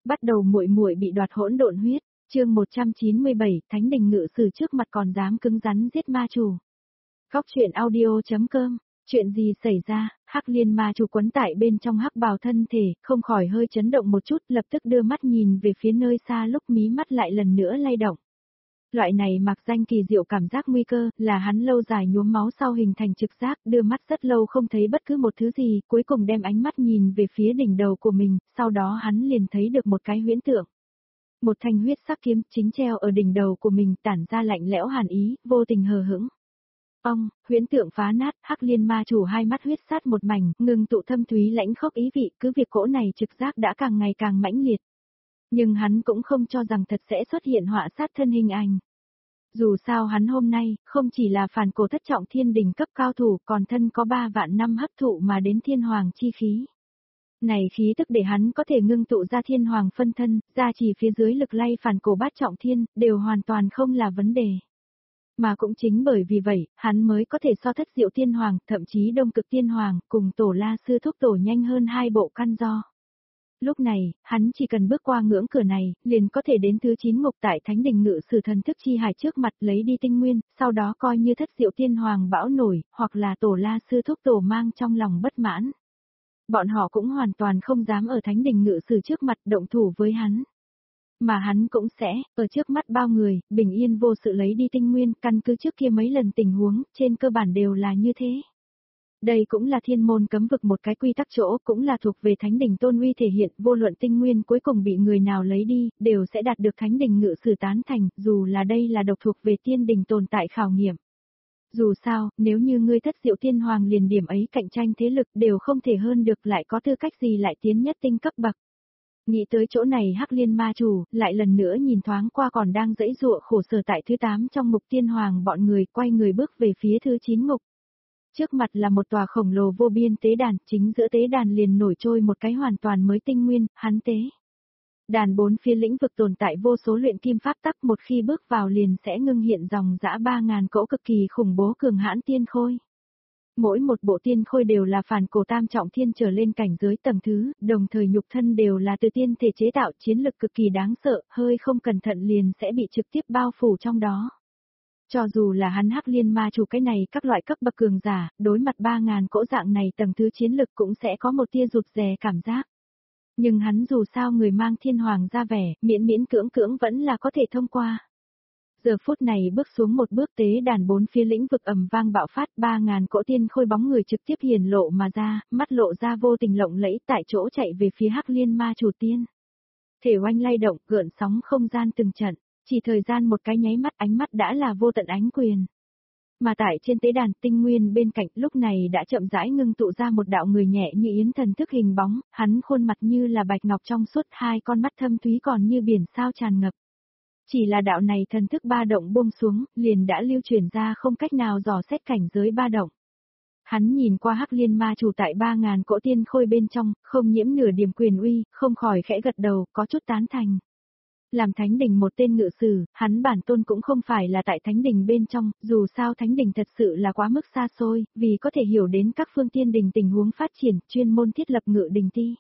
Bắt đầu muội muội bị đoạt hỗn độn huyết, chương 197, Thánh đình ngự sử trước mặt còn dám cứng rắn giết ma chủ. Góc truyện audio.com, chuyện gì xảy ra, Hắc Liên ma chủ quấn tại bên trong hắc bào thân thể, không khỏi hơi chấn động một chút, lập tức đưa mắt nhìn về phía nơi xa lúc mí mắt lại lần nữa lay động. Loại này mặc danh kỳ diệu cảm giác nguy cơ, là hắn lâu dài nhuốm máu sau hình thành trực giác, đưa mắt rất lâu không thấy bất cứ một thứ gì, cuối cùng đem ánh mắt nhìn về phía đỉnh đầu của mình, sau đó hắn liền thấy được một cái huyễn tượng. Một thanh huyết sắc kiếm chính treo ở đỉnh đầu của mình, tản ra lạnh lẽo hàn ý, vô tình hờ hững. Huyễn tượng phá nát, Hắc Liên ma chủ hai mắt huyết sát một mảnh, ngừng tụ thâm thúy lãnh khốc ý vị, cứ việc cỗ này trực giác đã càng ngày càng mãnh liệt. Nhưng hắn cũng không cho rằng thật sẽ xuất hiện họa sát thân hình ảnh. Dù sao hắn hôm nay, không chỉ là phản cổ thất trọng thiên đình cấp cao thủ, còn thân có 3 vạn năm hấp thụ mà đến thiên hoàng chi khí. Này khí tức để hắn có thể ngưng tụ ra thiên hoàng phân thân, ra chỉ phía dưới lực lay phản cổ bát trọng thiên, đều hoàn toàn không là vấn đề. Mà cũng chính bởi vì vậy, hắn mới có thể so thất diệu thiên hoàng, thậm chí đông cực thiên hoàng, cùng tổ la sư thúc tổ nhanh hơn 2 bộ căn do. Lúc này, hắn chỉ cần bước qua ngưỡng cửa này, liền có thể đến thứ 9 ngục tại Thánh đình ngự sử thần thức chi hải trước mặt lấy đi tinh nguyên, sau đó coi như thất diệu thiên hoàng bão nổi, hoặc là tổ la sư thúc tổ mang trong lòng bất mãn. Bọn họ cũng hoàn toàn không dám ở Thánh đình ngự sử trước mặt động thủ với hắn. Mà hắn cũng sẽ, ở trước mắt bao người, bình yên vô sự lấy đi tinh nguyên, căn cứ trước kia mấy lần tình huống, trên cơ bản đều là như thế. Đây cũng là thiên môn cấm vực một cái quy tắc chỗ, cũng là thuộc về Thánh đình tôn uy thể hiện, vô luận tinh nguyên cuối cùng bị người nào lấy đi, đều sẽ đạt được Thánh đình ngự sử tán thành, dù là đây là độc thuộc về tiên đình tồn tại khảo nghiệm. Dù sao, nếu như ngươi thất diệu tiên hoàng liền điểm ấy cạnh tranh thế lực đều không thể hơn được, lại có tư cách gì lại tiến nhất tinh cấp bậc. Nghĩ tới chỗ này Hắc Liên ma chủ, lại lần nữa nhìn thoáng qua còn đang dãy dụa khổ sở tại thứ 8 trong ngục tiên hoàng, bọn người quay người bước về phía thứ 9 ngục. Trước mặt là một tòa khổng lồ vô biên tế đàn, chính giữa tế đàn liền nổi trôi một cái hoàn toàn mới tinh nguyên, hắn tế. Đàn 4 phía lĩnh vực tồn tại vô số luyện kim pháp tắc, một khi bước vào liền sẽ ngưng hiện dòng dã 3.000 cỗ cực kỳ khủng bố cường hãn tiên khôi. Mỗi một bộ tiên khôi đều là phản cổ tam trọng thiên trở lên cảnh giới tầng thứ, đồng thời nhục thân đều là từ tiên thể chế tạo, chiến lực cực kỳ đáng sợ, hơi không cẩn thận liền sẽ bị trực tiếp bao phủ trong đó. Cho dù là hắn Hắc Liên ma chủ cái này các loại cấp bậc cường giả, đối mặt 3.000 cỗ dạng này tầng thứ chiến lực cũng sẽ có một tia rụt rè cảm giác. Nhưng hắn dù sao người mang thiên hoàng ra vẻ, miễn miễn cưỡng cưỡng vẫn là có thể thông qua. Giờ phút này bước xuống một bước, tế đàn 4 phía lĩnh vực ầm vang bạo phát, 3.000 cỗ tiên khôi bóng người trực tiếp hiển lộ mà ra, mắt lộ ra vô tình lộng lẫy, tại chỗ chạy về phía Hắc Liên ma chủ tiên. Thể oanh lay động, gợn sóng không gian từng trận, chỉ thời gian một cái nháy mắt, ánh mắt đã là vô tận ánh quyền. Mà tại trên tế đàn tinh nguyên bên cạnh lúc này đã chậm rãi ngưng tụ ra một đạo người nhẹ như yến thần thức hình bóng, hắn khuôn mặt như là bạch ngọc trong suốt, hai con mắt thâm thúy còn như biển sao tràn ngập. Chỉ là đạo này thần thức ba động buông xuống, liền đã lưu truyền ra không cách nào dò xét cảnh giới ba động. Hắn nhìn qua Hắc Liên ma chủ tại 3.000 cỗ tiên khôi bên trong, không nhiễm nửa điểm quyền uy, không khỏi khẽ gật đầu, có chút tán thành. Làm Thánh đình một tên ngự sử, hắn bản tôn cũng không phải là tại Thánh đình bên trong, dù sao Thánh đình thật sự là quá mức xa xôi, vì có thể hiểu đến các phương tiên đình tình huống phát triển, chuyên môn thiết lập ngự đình ti.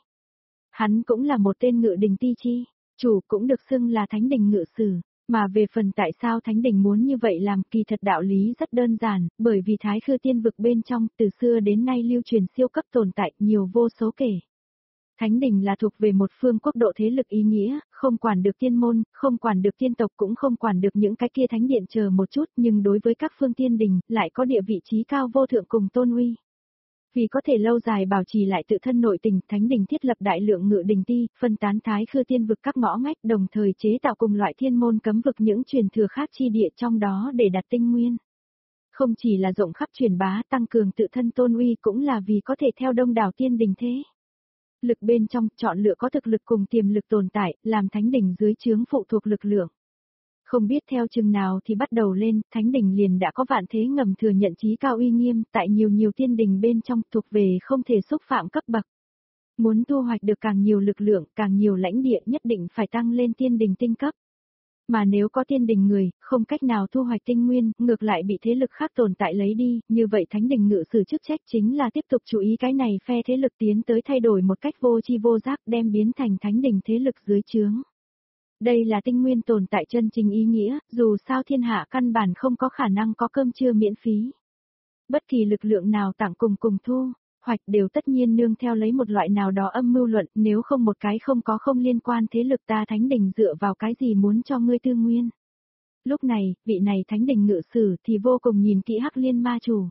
Hắn cũng là một tên ngự đình ti chi, chủ cũng được xưng là Thánh đình ngự sử. Mà về phần tại sao Thánh đình muốn như vậy làm, kỳ thật đạo lý rất đơn giản, bởi vì Thái Khư tiên vực bên trong từ xưa đến nay lưu truyền siêu cấp tồn tại nhiều vô số kể. Thánh đình là thuộc về một phương quốc độ thế lực ý nghĩa, không quản được tiên môn, không quản được tiên tộc, cũng không quản được những cái kia thánh điện chờ một chút, nhưng đối với các phương tiên đình lại có địa vị trí cao vô thượng cùng tôn uy. Vì có thể lâu dài bảo trì lại tự thân nội tình, Thánh đình thiết lập đại lượng ngự đình ti, phân tán Thái Khư tiên vực các ngõ ngách, đồng thời chế tạo cùng loại thiên môn cấm vực những truyền thừa khác chi địa trong đó để đặt tinh nguyên. Không chỉ là rộng khắp truyền bá, tăng cường tự thân tôn uy, cũng là vì có thể theo đông đảo tiên đình thế lực bên trong, chọn lựa có thực lực cùng tiềm lực tồn tại, làm Thánh đình dưới trướng phụ thuộc lực lượng. Không biết theo chừng nào thì bắt đầu lên, Thánh đình liền đã có vạn thế ngầm thừa nhận chí cao uy nghiêm, tại nhiều tiên đình bên trong thuộc về không thể xúc phạm cấp bậc. Muốn thu hoạch được càng nhiều lực lượng, càng nhiều lãnh địa, nhất định phải tăng lên tiên đình tinh cấp. Mà nếu có tiên đình người, không cách nào thu hoạch tinh nguyên, ngược lại bị thế lực khác tồn tại lấy đi, như vậy thánh đình ngự sử chức trách chính là tiếp tục chú ý cái này phe thế lực tiến tới thay đổi một cách vô chi vô giác đem biến thành thánh đình thế lực dưới trướng. Đây là tinh nguyên tồn tại chân chính ý nghĩa, dù sao thiên hạ căn bản không có khả năng có cơm trưa miễn phí. Bất kỳ lực lượng nào tặng cùng thu hoạch đều tất nhiên nương theo lấy một loại nào đó âm mưu luận, nếu không một cái không liên quan thế lực ta thánh đình dựa vào cái gì muốn cho ngươi tư nguyên. Lúc này, vị này thánh đình ngự sử thì vô cùng nhìn kỹ Hắc Liên ma chủ.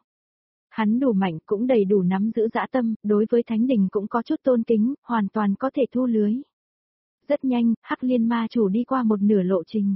Hắn đủ mạnh cũng đầy đủ nắm giữ dã tâm, đối với thánh đình cũng có chút tôn kính, hoàn toàn có thể thu lưới. Rất nhanh, Hắc Liên ma chủ đi qua một nửa lộ trình.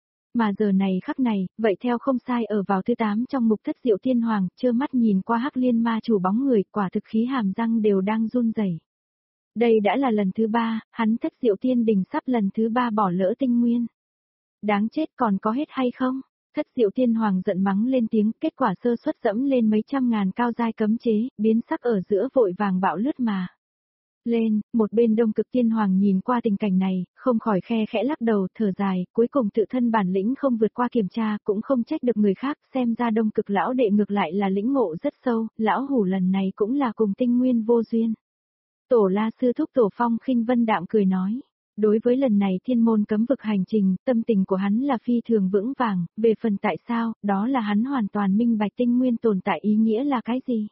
Mà giờ này khắc này, vậy theo không sai ở vào thứ 8 trong mục Thất Diệu Tiên Hoàng, trơ mắt nhìn qua Hắc Liên ma chủ bóng người, quả thực khí hàm răng đều đang run rẩy. Đây đã là lần thứ 3, hắn Thất Diệu Tiên Đình sắp lần thứ 3 bỏ lỡ tinh nguyên. Đáng chết còn có hết hay không? Thất Diệu Tiên Hoàng giận mắng lên tiếng, kết quả sơ suất dẫm lên mấy trăm ngàn cao giai cấm chế, biến sắc ở giữa vội vàng bạo lướt mà. Lên, một bên Đông Cực Tiên Hoàng nhìn qua tình cảnh này, không khỏi khe khẽ lắc đầu, thở dài, cuối cùng tự thân bản lĩnh không vượt qua kiểm tra, cũng không trách được người khác, xem ra Đông Cực lão đệ ngược lại là lĩnh ngộ rất sâu, lão hủ lần này cũng là cùng tinh nguyên vô duyên. Tổ La sư thúc Tổ Phong Khinh Vân đạm cười nói. Đối với lần này thiên môn cấm vực hành trình, tâm tình của hắn là phi thường vững vàng, về phần tại sao, đó là hắn hoàn toàn minh bạch tinh nguyên tồn tại ý nghĩa là cái gì.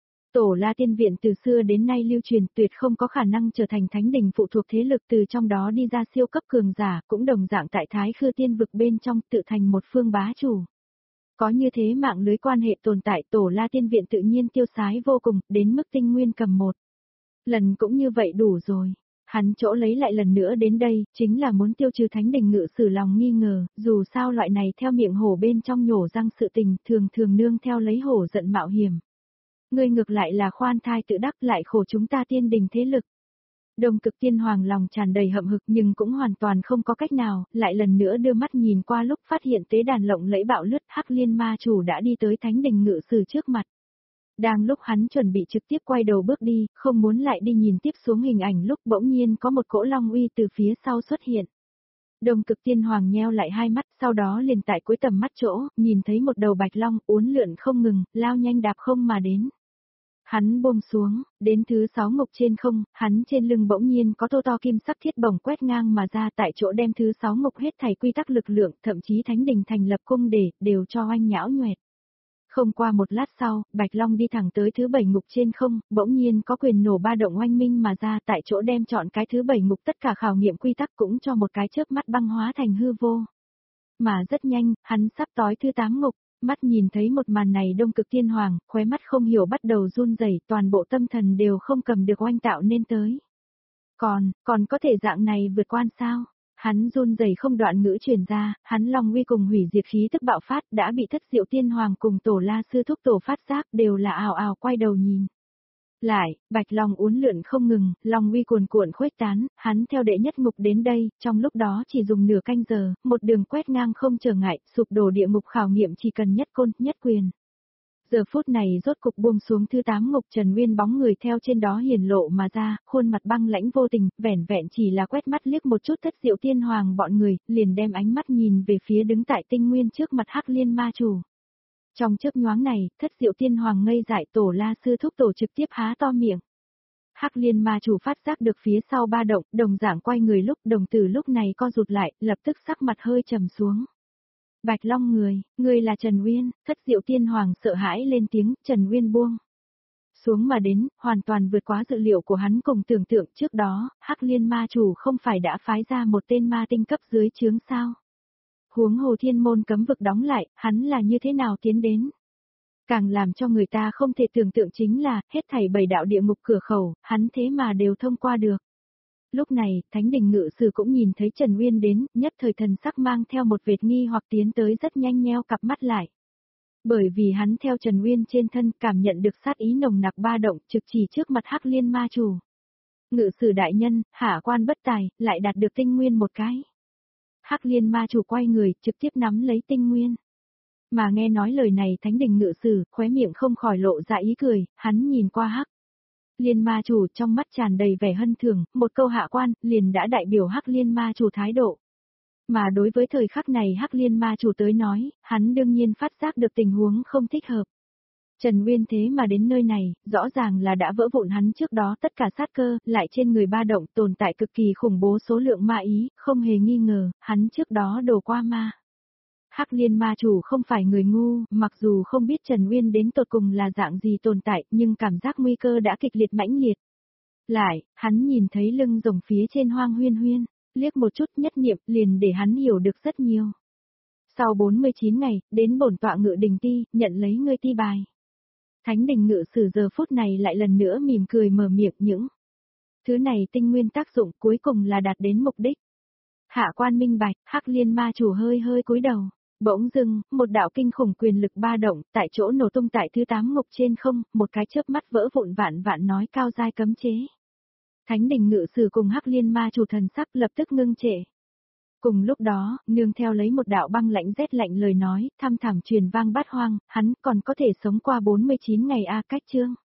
Tổ La Tiên Viện từ xưa đến nay lưu truyền tuyệt không có khả năng trở thành thánh đình phụ thuộc thế lực từ trong đó đi ra siêu cấp cường giả, cũng đồng dạng tại Thái Khư Tiên vực bên trong tự thành một phương bá chủ. Có như thế mạng lưới quan hệ tồn tại Tổ La Tiên Viện tự nhiên tiêu sái vô cùng, đến mức tinh nguyên cầm một. Lần cũng như vậy đủ rồi. Hắn chỗ lấy lại lần nữa đến đây, chính là muốn tiêu trừ thánh đình ngự sử lòng nghi ngờ, dù sao loại này theo miệng hổ bên trong nhổ răng sự tình thường thường nương theo lấy hổ giận mạo hiểm. Ngươi ngược lại là khoan thai tự đắc lại khổ chúng ta tiên đình thế lực. Đông Cực Tiên Hoàng lòng tràn đầy hậm hực nhưng cũng hoàn toàn không có cách nào, lại lần nữa đưa mắt nhìn qua lúc phát hiện tế đàn lộng lẫy bạo lướt Hắc Liên ma chủ đã đi tới thánh đình ngự sử trước mặt. Đang lúc hắn chuẩn bị trực tiếp quay đầu bước đi, không muốn lại đi nhìn tiếp xuống hình ảnh lúc bỗng nhiên có một cỗ long uy từ phía sau xuất hiện. Đông Cực Tiên Hoàng nheo lại hai mắt, sau đó liền tại cuối tầm mắt chỗ, nhìn thấy một đầu bạch long uốn lượn không ngừng, lao nhanh đạp không mà đến. Hắn buông xuống, đến thứ 6 ngục trên không, hắn trên lưng bỗng nhiên có tô to kim sắc thiết bổng quét ngang mà ra tại chỗ đem thứ 6 ngục hết thảy quy tắc lực lượng, thậm chí thánh đình thành lập cung để, đều cho oanh nhão nhoẹt. Không qua một lát sau, Bạch Long đi thẳng tới thứ 7 ngục trên không, bỗng nhiên có quyền nổ ba động oanh minh mà ra tại chỗ đem chọn cái thứ 7 ngục tất cả khảo nghiệm quy tắc cũng cho một cái chớp mắt băng hóa thành hư vô. Mà rất nhanh, hắn sắp tới thứ 8 ngục, mắt nhìn thấy một màn này Đông Cực Tiên Hoàng, khóe mắt không hiểu bắt đầu run rẩy, toàn bộ tâm thần đều không cầm được oanh tạo nên tới. Còn có thể dạng này vượt qua sao? Hắn run rẩy không đoạn ngữ truyền ra, hắn long uy cùng hủy diệt khí tức bạo phát đã bị Thất Diệu Tiên Hoàng cùng Tổ La sư thúc Tổ phát giác đều là ào ào quay đầu nhìn. Lại, Bạch Long uốn lượn không ngừng, long uy cuồn cuộn khuếch tán, hắn theo đệ nhất ngục đến đây, trong lúc đó chỉ dùng nửa canh giờ, một đường quét ngang không trở ngại, sụp đổ địa ngục khảo nghiệm chỉ cần nhất côn, nhất quyền. Giờ phút này rốt cục buông xuống thứ 8 ngục Trần Nguyên bóng người theo trên đó hiển lộ mà ra, khuôn mặt băng lãnh vô tình, vẻn vẹn chỉ là quét mắt liếc một chút Thất Diệu Tiên Hoàng bọn người, liền đem ánh mắt nhìn về phía đứng tại tinh nguyên trước mặt Hắc Liên ma chủ. Trong chớp nhoáng này, Thất Diệu Tiên Hoàng ngây dại Tổ La sư thúc Tổ trực tiếp há to miệng. Hắc Liên ma chủ phát giác được phía sau ba động, đồng dạng quay người lúc đồng tử lúc này co rụt lại, lập tức sắc mặt hơi trầm xuống. Bạch Long người là Trần Uyên, Thất Diệu Tiên Hoàng sợ hãi lên tiếng, Trần Uyên buông xuống mà đến, hoàn toàn vượt quá dự liệu của hắn cùng tưởng tượng trước đó, Hắc Liên ma chủ không phải đã phái ra một tên ma tinh cấp dưới trướng sao. Huống hồ thiên môn cấm vực đóng lại, hắn là như thế nào tiến đến. Càng làm cho người ta không thể tưởng tượng chính là, hết thảy 7 đạo địa ngục cửa khẩu, hắn thế mà đều thông qua được. Lúc này, Thánh đình ngự sử cũng nhìn thấy Trần Uyên đến, nhất thời thần sắc mang theo một vệt nghi hoặc tiến tới rất nhanh nheo cặp mắt lại. Bởi vì hắn theo Trần Uyên trên thân cảm nhận được sát ý nồng nặc ba động trực chỉ trước mặt Hắc Liên ma chủ. Ngự sử đại nhân, hạ quan bất tài, lại đạt được tinh nguyên một cái. Hắc Liên ma chủ quay người, trực tiếp nắm lấy tinh nguyên. Mà nghe nói lời này Thánh đình ngự sử, khóe miệng không khỏi lộ ra ý cười, hắn nhìn qua Hắc Liên ma chủ trong mắt tràn đầy vẻ hân thường, một câu hạ quan, liền đã đại biểu Hắc Liên ma chủ thái độ. Mà đối với thời khắc này Hắc Liên ma chủ tới nói, hắn đương nhiên phát giác được tình huống không thích hợp. Trần Uyên thế mà đến nơi này, rõ ràng là đã vỡ vụn hắn trước đó tất cả sát cơ, lại trên người ba động tồn tại cực kỳ khủng bố số lượng ma ý, không hề nghi ngờ, hắn trước đó đổ qua ma. Hắc Liên ma chủ không phải người ngu, mặc dù không biết Trần Uyên đến tột cùng là dạng gì tồn tại, nhưng cảm giác nguy cơ đã kịch liệt mãnh liệt. Lại, hắn nhìn thấy lưng rồng phía trên Hoang Huyên Huyên, liếc một chút nhất niệm liền để hắn hiểu được rất nhiều. Sau 49 ngày, đến bổn tọa Ngự Đình Ti, nhận lấy ngươi ti bài. Thánh Đình Ngự Sử giờ phút này lại lần nữa mỉm cười mở miệng những thứ này tinh nguyên tác dụng cuối cùng là đạt đến mục đích. Hạ quan minh bạch, Hắc Liên ma chủ hơi hơi cúi đầu. Bỗng dưng, một đạo kinh khủng quyền lực ba động, tại chỗ nổ tung tại thứ 8 ngục trên không, một cái chớp mắt vỡ vụn vạn vạn nói cao giai cấm chế. Thánh Đình Ngự Sử cùng Hắc Liên ma chủ thần sắc lập tức ngưng trệ. Cùng lúc đó, nương theo lấy một đạo băng lãnh rét lạnh lời nói, thăm thẳm truyền vang bát hoang, hắn còn có thể sống qua 49 ngày a cách chương.